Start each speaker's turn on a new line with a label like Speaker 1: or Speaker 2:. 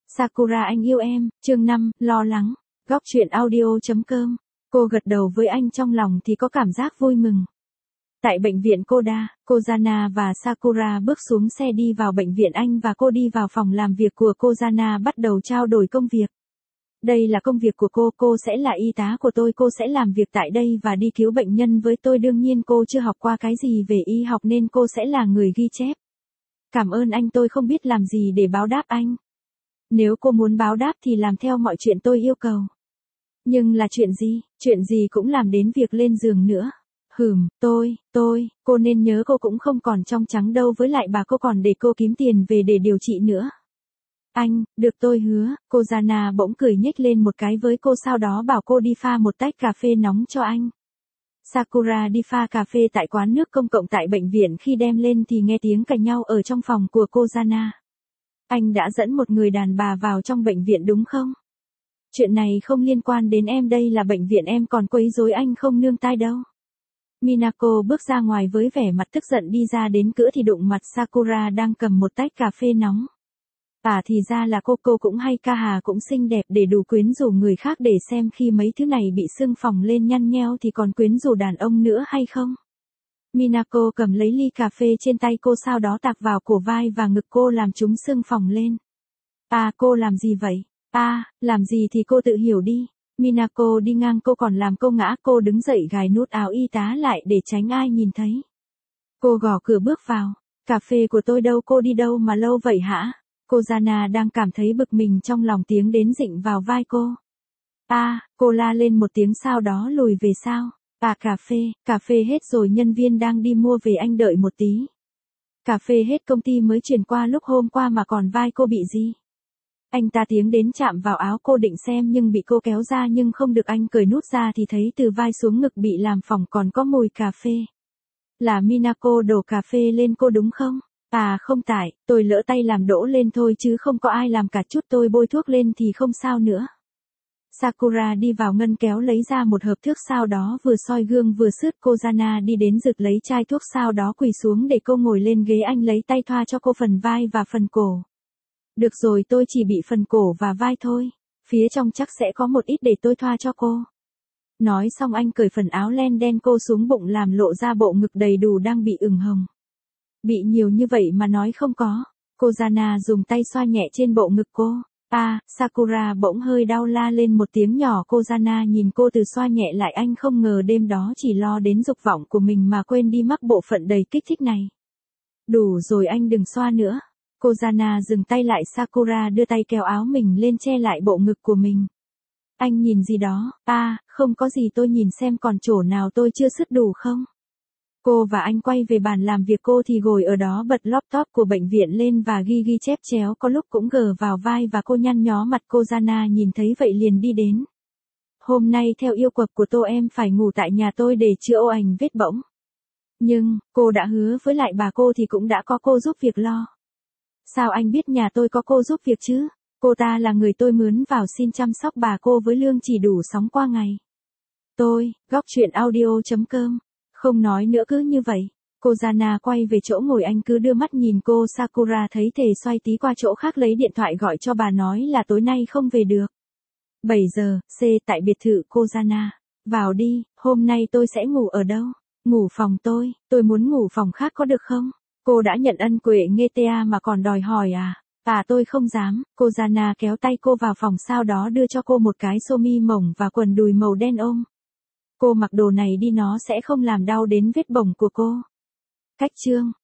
Speaker 1: Sakura anh yêu em, chương 5, lo lắng. Góc truyện audio.com. Cô gật đầu với anh trong lòng thì có cảm giác vui mừng. Tại bệnh viện Koda, Kozana và Sakura bước xuống xe đi vào bệnh viện anh và cô đi vào phòng làm việc của Kozana bắt đầu trao đổi công việc. Đây là công việc của cô sẽ là y tá của tôi, cô sẽ làm việc tại đây và đi cứu bệnh nhân với tôi. Đương nhiên cô chưa học qua cái gì về y học nên cô sẽ là người ghi chép. Cảm ơn anh, tôi không biết làm gì để báo đáp anh. Nếu cô muốn báo đáp thì làm theo mọi chuyện tôi yêu cầu. Nhưng là chuyện gì cũng làm đến việc lên giường nữa. Cô nên nhớ cô cũng không còn trong trắng đâu, với lại bà cô còn để cô kiếm tiền về để điều trị nữa. Anh, được tôi hứa. Kozana bỗng cười nhếch lên một cái với cô, sau đó bảo cô đi pha một tách cà phê nóng cho anh. Sakura đi pha cà phê tại quán nước công cộng tại bệnh viện, khi đem lên thì nghe tiếng cãi nhau ở trong phòng của Kozana. Anh đã dẫn một người đàn bà vào trong bệnh viện đúng không? Chuyện này không liên quan đến em, đây là bệnh viện, em còn quấy rối anh không nương tay đâu. Minako bước ra ngoài với vẻ mặt tức giận, đi ra đến cửa thì đụng mặt Sakura đang cầm một tách cà phê nóng. Thì ra là cô cũng hay ca hà, cũng xinh đẹp để đủ quyến rũ người khác, để xem khi mấy thứ này bị sưng phồng lên nhăn nheo thì còn quyến rũ đàn ông nữa hay không. Minako cầm lấy ly cà phê trên tay cô, sau đó tạt vào cổ vai và ngực cô làm chúng sưng phồng lên. Cô làm gì vậy? Làm gì thì cô tự hiểu đi. Minako đi ngang cô còn làm cô ngã, cô đứng dậy gài nút áo y tá lại để tránh ai nhìn thấy. Cô gõ cửa bước vào. Cà phê của tôi đâu, cô đi đâu mà lâu vậy hả? Kozana đang cảm thấy bực mình trong lòng, tiếng đến dịnh vào vai cô. Cô la lên một tiếng sau đó lùi về sau. Cà phê hết rồi, nhân viên đang đi mua về, anh đợi một tí. Cà phê hết, công ty mới chuyển qua lúc hôm qua mà còn vai cô bị gì? Anh ta tiến đến chạm vào áo cô định xem nhưng bị cô kéo ra, nhưng không được, anh cởi nút ra thì thấy từ vai xuống ngực bị làm phỏng còn có mùi cà phê. Là Minako đổ cà phê lên cô đúng không? Không tại, tôi lỡ tay làm đổ lên thôi chứ không có ai làm cả, chút tôi bôi thuốc lên thì không sao nữa. Sakura đi vào ngân kéo lấy ra một hộp thuốc, sau đó vừa soi gương vừa sướt. Kozana đi đến rực lấy chai thuốc, sau đó quỳ xuống để cô ngồi lên ghế, anh lấy tay thoa cho cô phần vai và phần cổ. Được rồi, tôi chỉ bị phần cổ và vai thôi. Phía trong chắc sẽ có một ít để tôi thoa cho cô. Nói xong anh cởi phần áo len đen cô xuống bụng, làm lộ ra bộ ngực đầy đủ đang bị ửng hồng. Bị nhiều như vậy mà nói không có. Kozana dùng tay xoa nhẹ trên bộ ngực cô. Sakura bỗng hơi đau, la lên một tiếng nhỏ. Kozana nhìn cô từ xoa nhẹ lại, anh không ngờ đêm đó chỉ lo đến dục vọng của mình mà quên đi mắc bộ phận đầy kích thích này. Đủ rồi, anh đừng xoa nữa. Kozana dừng tay lại, Sakura đưa tay kéo áo mình lên che lại bộ ngực của mình. Anh nhìn gì đó? Không có gì, tôi nhìn xem còn chỗ nào tôi chưa sứt đủ không? Cô và anh quay về bàn làm việc, cô thì ngồi ở đó bật laptop của bệnh viện lên và ghi chép chéo, có lúc cũng gờ vào vai và cô nhăn nhó mặt. Kozana nhìn thấy vậy liền đi đến. Hôm nay theo yêu cầu của tôi em phải ngủ tại nhà tôi để chữa ô ảnh vết bỏng. Nhưng, cô đã hứa với lại bà cô thì cũng đã có cô giúp việc lo. Sao anh biết nhà tôi có cô giúp việc chứ? Cô ta là người tôi mướn vào xin chăm sóc bà cô với lương chỉ đủ sống qua ngày. Góc truyện audio.com. Không nói nữa, cứ như vậy. Kozana quay về chỗ ngồi, anh cứ đưa mắt nhìn cô. Sakura thấy thế xoay tí qua chỗ khác lấy điện thoại gọi cho bà, nói là tối nay không về được. 7 giờ, tại biệt thự Kozana. Vào đi, hôm nay tôi sẽ ngủ ở đâu? Ngủ phòng tôi muốn ngủ phòng khác có được không? Cô đã nhận ân huệ nghe TA mà còn đòi hỏi tôi không dám. Kozana kéo tay cô vào phòng, sau đó đưa cho cô một cái sơ mi mỏng và quần đùi màu đen ôm. Cô mặc đồ này đi, nó sẽ không làm đau đến vết bỏng của cô. Cách chương